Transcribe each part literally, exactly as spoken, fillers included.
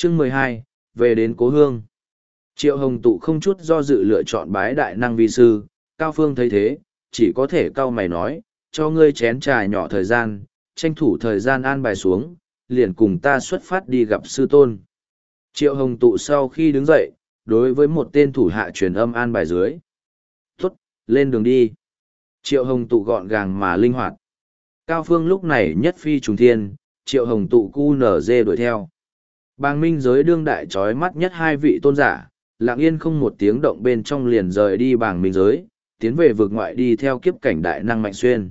Chương mười hai, về đến cố hương. Triệu Hồng Tụ không chút do dự lựa chọn bái đại năng vi sư, Cao Phương thấy thế, chỉ có thể cau mày nói, cho ngươi chén trà nhỏ thời gian, tranh thủ thời gian an bài xuống, liền cùng ta xuất phát đi gặp sư tôn. Triệu Hồng Tụ sau khi đứng dậy, đối với một tên thủ hạ truyền âm an bài dưới. Tốt, lên đường đi. Triệu Hồng Tụ gọn gàng mà linh hoạt. Cao Phương lúc này nhất phi trùng thiên, Triệu Hồng Tụ cu nở dê đuổi theo. Bàng minh giới đương đại trói mắt nhất hai vị tôn giả, lặng yên không một tiếng động bên trong liền rời đi bàng minh giới, tiến về vực ngoại đi theo kiếp cảnh đại năng Mạnh Xuyên.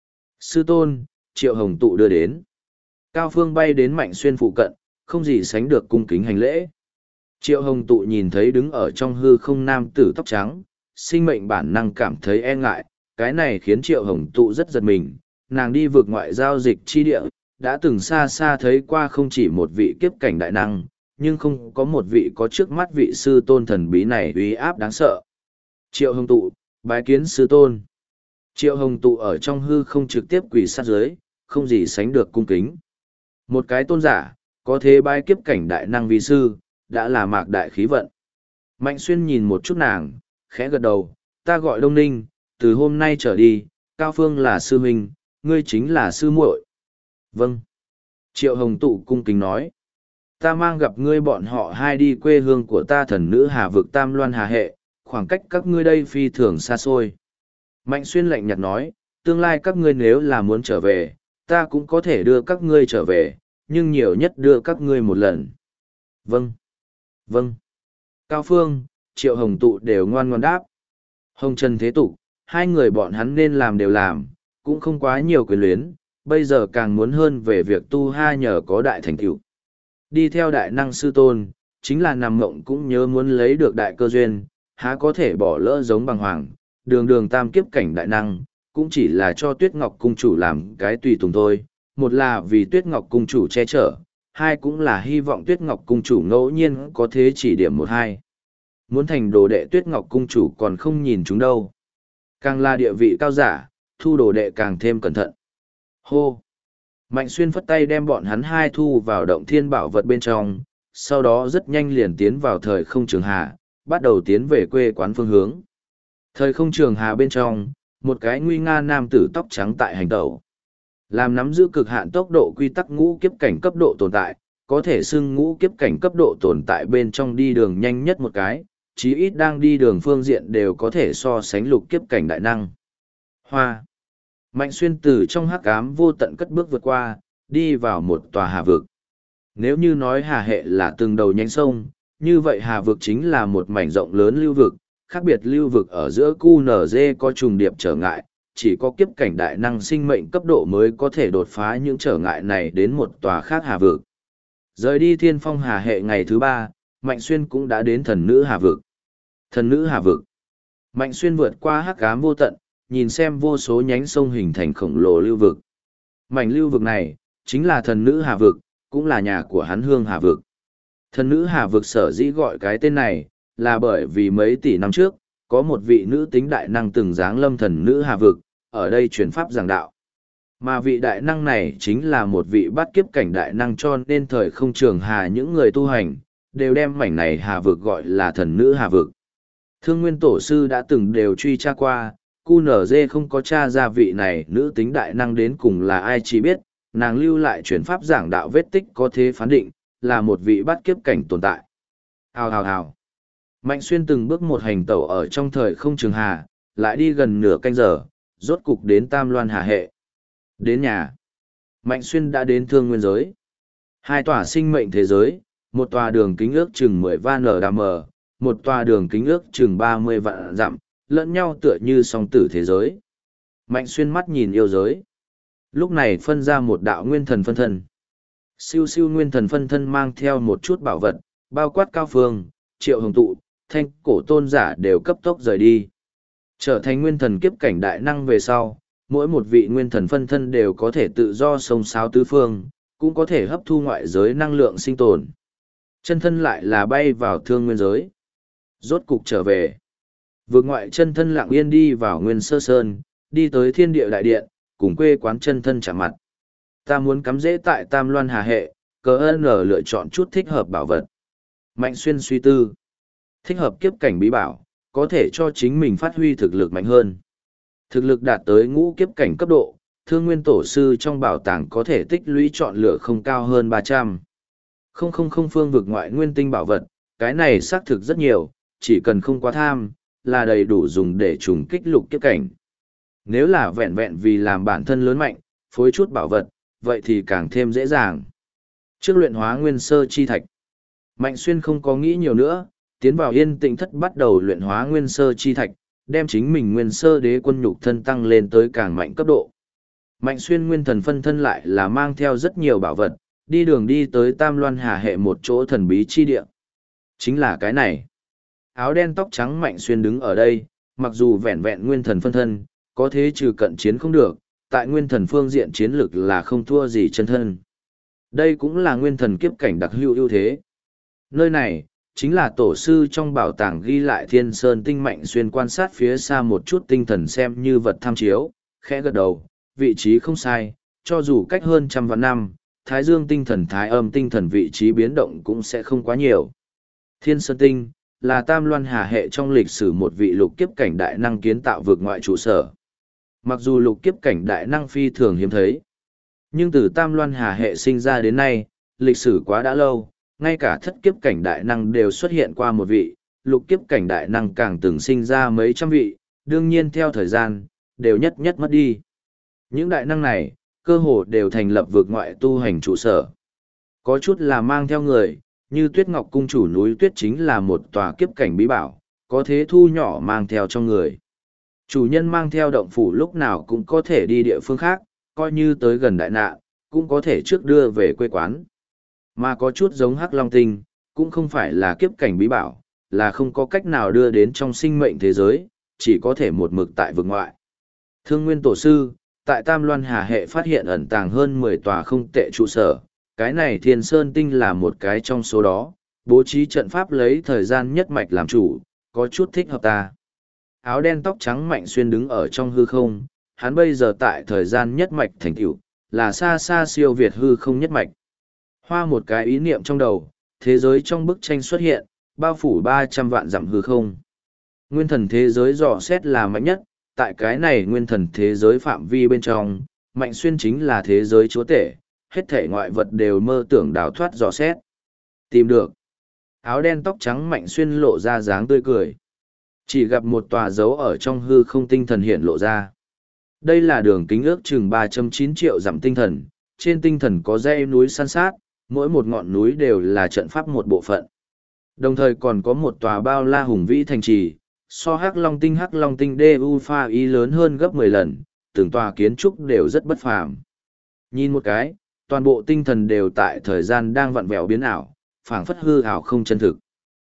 Sư tôn, Triệu Hồng Tụ đưa đến. Cao Phương bay đến Mạnh Xuyên phụ cận, không gì sánh được cung kính hành lễ. Triệu Hồng Tụ nhìn thấy đứng ở trong hư không nam tử tóc trắng, sinh mệnh bản năng cảm thấy e ngại, cái này khiến Triệu Hồng Tụ rất giật mình, nàng đi vượt ngoại giao dịch chi địa, đã từng xa xa thấy qua không chỉ một vị kiếp cảnh đại năng, nhưng không có một vị có trước mắt vị sư tôn thần bí này uy áp đáng sợ. Triệu Hồng Tụ, bái kiến sư tôn. Triệu Hồng Tụ ở trong hư không trực tiếp quỳ sát dưới, không gì sánh được cung kính. Một cái tôn giả, có thế bái kiếp cảnh đại năng vi sư, đã là mạc đại khí vận. Mạnh Xuyên nhìn một chút nàng, khẽ gật đầu, ta gọi Đông Ninh, từ hôm nay trở đi, Cao Phương là sư huynh, ngươi chính là sư muội. Vâng. Triệu Hồng Tụ cung kính nói, ta mang gặp ngươi bọn họ hai đi quê hương của ta thần nữ Hà vực Tam Loan Hà Hệ, khoảng cách các ngươi đây phi thường xa xôi. Mạnh Xuyên lạnh nhạt nói, tương lai các ngươi nếu là muốn trở về, ta cũng có thể đưa các ngươi trở về, nhưng nhiều nhất đưa các ngươi một lần. Vâng. Vâng. Cao Phương, Triệu Hồng Tụ đều ngoan ngoan đáp. Hồng Trần thế tục, hai người bọn hắn nên làm đều làm, cũng không quá nhiều quyền luyến, bây giờ càng muốn hơn về việc tu ha nhờ có đại thành tựu. Đi theo đại năng sư tôn, chính là nằm mộng cũng nhớ muốn lấy được đại cơ duyên, há có thể bỏ lỡ giống bằng hoàng, đường đường tam kiếp cảnh đại năng, cũng chỉ là cho Tuyết Ngọc Cung chủ làm cái tùy tùng thôi, một là vì Tuyết Ngọc Cung chủ che chở, hai cũng là hy vọng Tuyết Ngọc Cung chủ ngẫu nhiên có thế chỉ điểm một hai. Muốn thành đồ đệ Tuyết Ngọc Cung chủ còn không nhìn chúng đâu. Càng là địa vị cao giả, thu đồ đệ càng thêm cẩn thận. Hô! Mạnh Xuyên phất tay đem bọn hắn hai thu vào động thiên bảo vật bên trong, sau đó rất nhanh liền tiến vào thời không trường hà, bắt đầu tiến về quê quán phương hướng. Thời không trường hà bên trong, một cái nguy nga nam tử tóc trắng tại hành tẩu. Làm nắm giữ cực hạn tốc độ quy tắc ngũ kiếp cảnh cấp độ tồn tại, có thể xưng ngũ kiếp cảnh cấp độ tồn tại bên trong đi đường nhanh nhất một cái, chí ít đang đi đường phương diện đều có thể so sánh lục kiếp cảnh đại năng. Hoa. Mạnh Xuyên từ trong hắc ám vô tận cất bước vượt qua, đi vào một tòa hà vực. Nếu như nói hà hệ là từng đầu nhánh sông, như vậy hà vực chính là một mảnh rộng lớn lưu vực, khác biệt lưu vực ở giữa cu nở dê có trùng điệp trở ngại, chỉ có kiếp cảnh đại năng sinh mệnh cấp độ mới có thể đột phá những trở ngại này đến một tòa khác hà vực. Rời đi thiên phong hà hệ ngày thứ ba, Mạnh Xuyên cũng đã đến thần nữ hà vực. Thần nữ hà vực. Mạnh Xuyên vượt qua hắc ám vô tận, nhìn xem vô số nhánh sông hình thành khổng lồ lưu vực. Mảnh lưu vực này, chính là thần nữ hà vực, cũng là nhà của hắn Hương Hà vực. Thần nữ hà vực sở dĩ gọi cái tên này, là bởi vì mấy tỷ năm trước, có một vị nữ tính đại năng từng giáng lâm thần nữ hà vực, ở đây truyền pháp giảng đạo. Mà vị đại năng này chính là một vị bát kiếp cảnh đại năng, cho nên thời không trường hà những người tu hành, đều đem mảnh này hà vực gọi là thần nữ hà vực. Thương Nguyên Tổ Sư đã từng đều truy tra qua, cu nở dê không có tra ra vị này nữ tính đại năng đến cùng là ai, chỉ biết, nàng lưu lại truyền pháp giảng đạo vết tích có thế phán định, là một vị bát kiếp cảnh tồn tại. Hào hào hào. Mạnh Xuyên từng bước một hành tẩu ở trong thời không trường hà, lại đi gần nửa canh giờ, rốt cục đến Tam Loan Hà Hệ. Đến nhà. Mạnh Xuyên đã đến Thương Nguyên giới. Hai tòa sinh mệnh thế giới, một tòa đường kính ước chừng mười van nở đàm mờ, một tòa đường kính ước chừng ba mươi vạn dặm, lẫn nhau tựa như song tử thế giới. Mạnh Xuyên mắt nhìn yêu giới. Lúc này phân ra một đạo nguyên thần phân thân. Siêu siêu nguyên thần phân thân mang theo một chút bảo vật, bao quát Cao Phương, Triệu Hồng Tụ, Thanh Cổ tôn giả đều cấp tốc rời đi. Trở thành nguyên thần kiếp cảnh đại năng về sau, mỗi một vị nguyên thần phân thân đều có thể tự do sông sáo tứ phương, cũng có thể hấp thu ngoại giới năng lượng sinh tồn. Chân thân lại là bay vào thương nguyên giới. Rốt cục trở về. Vượt ngoại chân thân lặng yên đi vào Nguyên Sơ Sơn, đi tới thiên địa đại điện, cùng quê quán chân thân chạm mặt. Ta muốn cắm rễ tại Tam Loan Hà Hệ, cờ nờ lựa chọn chút thích hợp bảo vật. Mạnh Xuyên suy tư. Thích hợp kiếp cảnh bí bảo, có thể cho chính mình phát huy thực lực mạnh hơn. Thực lực đạt tới ngũ kiếp cảnh cấp độ, Thương Nguyên Tổ sư trong bảo tàng có thể tích lũy chọn lựa không cao hơn ba trăm. Không không không phương vực ngoại nguyên tinh bảo vật, cái này xác thực rất nhiều, chỉ cần không quá tham, là đầy đủ dùng để trùng kích lục kiếp cảnh. Nếu là vẹn vẹn vì làm bản thân lớn mạnh, phối chút bảo vật, vậy thì càng thêm dễ dàng. Trước luyện hóa nguyên sơ chi thạch, Mạnh Xuyên không có nghĩ nhiều nữa, tiến vào yên tĩnh thất bắt đầu luyện hóa nguyên sơ chi thạch, đem chính mình nguyên sơ đế quân nhục thân tăng lên tới càng mạnh cấp độ. Mạnh Xuyên nguyên thần phân thân lại là mang theo rất nhiều bảo vật, đi đường đi tới Tam Loan Hà hệ một chỗ thần bí chi địa. Chính là cái này. Áo đen tóc trắng Mạnh Xuyên đứng ở đây, mặc dù vẹn vẹn nguyên thần phân thân, có thế trừ cận chiến không được, tại nguyên thần phương diện chiến lực là không thua gì chân thân. Đây cũng là nguyên thần kiếp cảnh đặc hữu ưu thế. Nơi này, chính là tổ sư trong bảo tàng ghi lại Thiên Sơn Tinh. Mạnh Xuyên quan sát phía xa một chút tinh thần xem như vật tham chiếu, khẽ gật đầu, vị trí không sai, cho dù cách hơn trăm vạn năm, Thái Dương tinh thần Thái Âm tinh thần vị trí biến động cũng sẽ không quá nhiều. Thiên Sơn Tinh là Tam Loan Hà hệ trong lịch sử một vị lục kiếp cảnh đại năng kiến tạo vượt ngoại trụ sở. Mặc dù lục kiếp cảnh đại năng phi thường hiếm thấy, nhưng từ Tam Loan Hà hệ sinh ra đến nay, lịch sử quá đã lâu, ngay cả thất kiếp cảnh đại năng đều xuất hiện qua một vị, lục kiếp cảnh đại năng càng từng sinh ra mấy trăm vị, đương nhiên theo thời gian, đều nhất nhất mất đi. Những đại năng này, cơ hồ đều thành lập vượt ngoại tu hành trụ sở. Có chút là mang theo người, như Tuyết Ngọc Cung chủ núi Tuyết chính là một tòa kiếp cảnh bí bảo, có thế thu nhỏ mang theo trong người. Chủ nhân mang theo động phủ lúc nào cũng có thể đi địa phương khác, coi như tới gần đại nạn, cũng có thể trước đưa về quê quán. Mà có chút giống Hắc Long Tinh, cũng không phải là kiếp cảnh bí bảo, là không có cách nào đưa đến trong sinh mệnh thế giới, chỉ có thể một mực tại vực ngoại. Thương Nguyên Tổ sư, tại Tam Loan Hà hệ phát hiện ẩn tàng hơn mười tòa không tệ trụ sở, cái này Thiên Sơn Tinh là một cái trong số đó, bố trí trận pháp lấy thời gian nhất mạch làm chủ, có chút thích hợp ta. Áo đen tóc trắng Mạnh Xuyên đứng ở trong hư không, hắn bây giờ tại thời gian nhất mạch thành tựu, là xa xa siêu việt hư không nhất mạch. Hoa một cái ý niệm trong đầu, thế giới trong bức tranh xuất hiện, bao phủ ba trăm vạn dặm hư không. Nguyên thần thế giới dò xét là mạnh nhất, tại cái này nguyên thần thế giới phạm vi bên trong, Mạnh Xuyên chính là thế giới chúa tể, hết thể ngoại vật đều mơ tưởng đào thoát dò xét. Tìm được. Áo đen tóc trắng Mạnh Xuyên lộ ra dáng tươi cười. Chỉ gặp một tòa dấu ở trong hư không tinh thần hiện lộ ra. Đây là đường kính ước chừng ba phẩy chín triệu dặm tinh thần, trên tinh thần có dãy núi san sát, mỗi một ngọn núi đều là trận pháp một bộ phận. Đồng thời còn có một tòa bao la hùng vĩ thành trì, so Hắc Long Tinh Hắc Long Tinh đê u pha y lớn hơn gấp mười lần, từng tòa kiến trúc đều rất bất phàm. Nhìn một cái, toàn bộ tinh thần đều tại thời gian đang vặn vẹo biến ảo, phảng phất hư ảo không chân thực.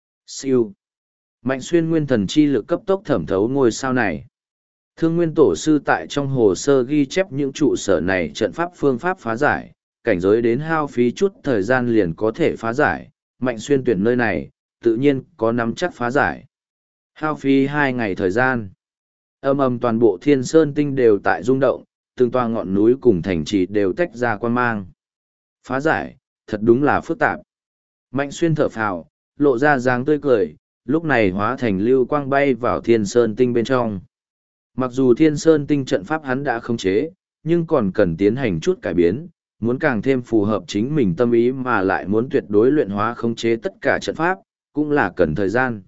Siêu. Mạnh Xuyên nguyên thần chi lực cấp tốc thẩm thấu ngôi sao này. Thương Nguyên Tổ sư tại trong hồ sơ ghi chép những trụ sở này trận pháp phương pháp phá giải, cảnh giới đến hao phí chút thời gian liền có thể phá giải, Mạnh Xuyên tuyển nơi này, tự nhiên có nắm chắc phá giải. Hao phí hai ngày thời gian. Âm ầm toàn bộ Thiên Sơn Tinh đều tại rung động, từng toa ngọn núi cùng thành trì đều tách ra quan mang. Phá giải, thật đúng là phức tạp. Mạnh Xuyên thở phào, lộ ra dáng tươi cười, lúc này hóa thành lưu quang bay vào Thiên Sơn Tinh bên trong. Mặc dù Thiên Sơn Tinh trận pháp hắn đã khống chế, nhưng còn cần tiến hành chút cải biến, muốn càng thêm phù hợp chính mình tâm ý mà lại muốn tuyệt đối luyện hóa khống chế tất cả trận pháp, cũng là cần thời gian.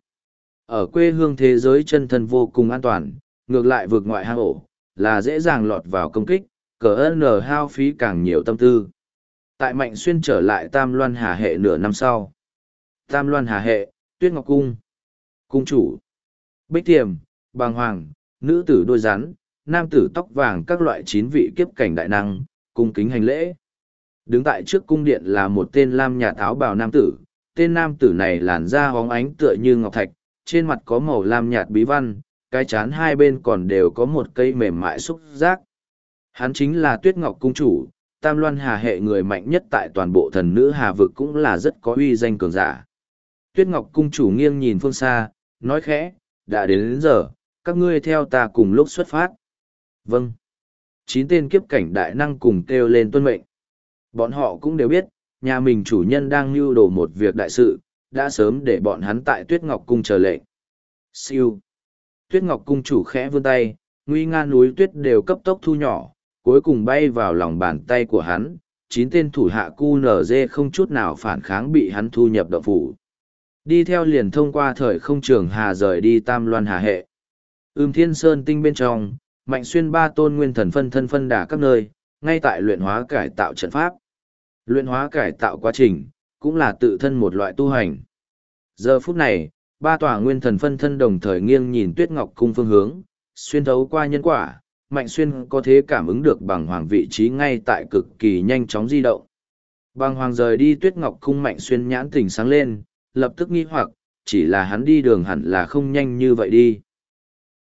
Ở quê hương thế giới chân thân vô cùng an toàn, ngược lại vượt ngoại hang ổ, là dễ dàng lọt vào công kích, cờ nờ hao phí càng nhiều tâm tư. Tại Mạnh Xuyên trở lại Tam Loan Hà hệ nửa năm sau. Tam Loan Hà hệ, Tuyết Ngọc Cung. Cung chủ. Bích Tiềm, Bàng Hoàng, nữ tử đôi rắn, nam tử tóc vàng các loại chín vị kiếp cảnh đại năng, cung kính hành lễ. Đứng tại trước cung điện là một tên lam nhà áo bào nam tử, tên nam tử này làn da hóng ánh tựa như ngọc thạch, trên mặt có màu lam nhạt bí văn, cái chán hai bên còn đều có một cây mềm mại xúc giác. Hắn chính là Tuyết Ngọc Cung chủ, Tam Loan Hà hệ người mạnh nhất tại toàn bộ thần nữ Hà vực cũng là rất có uy danh cường giả. Tuyết Ngọc Cung chủ nghiêng nhìn phương xa, nói khẽ, đã đến, đến giờ, các ngươi theo ta cùng lúc xuất phát. Vâng. Chín tên kiếp cảnh đại năng cùng kêu lên tuân mệnh. Bọn họ cũng đều biết, nhà mình chủ nhân đang mưu đồ một việc đại sự, đã sớm để bọn hắn tại Tuyết Ngọc Cung chờ lệnh. Siêu. Tuyết Ngọc Cung chủ khẽ vươn tay, nguy nga núi tuyết đều cấp tốc thu nhỏ, cuối cùng bay vào lòng bàn tay của hắn, chín tên thủ hạ cu nở dê không chút nào phản kháng bị hắn thu nhập động phủ. Đi theo liền thông qua thời không trường hà rời đi Tam Loan Hà hệ. Ưm Thiên Sơn tinh bên trong, Mạnh Xuyên ba tôn nguyên thần phân thân phân đà các nơi, ngay tại luyện hóa cải tạo trận pháp. Luyện hóa cải tạo quá trình, cũng là tự thân một loại tu hành. Giờ phút này, ba tòa nguyên thần phân thân đồng thời nghiêng nhìn Tuyết Ngọc Cung phương hướng, xuyên thấu qua nhân quả, Mạnh Xuyên có thể cảm ứng được bằng hoàng vị trí ngay tại cực kỳ nhanh chóng di động. Bằng hoàng rời đi Tuyết Ngọc Cung, Mạnh Xuyên nhãn tỉnh sáng lên, lập tức nghi hoặc, chỉ là hắn đi đường hẳn là không nhanh như vậy đi.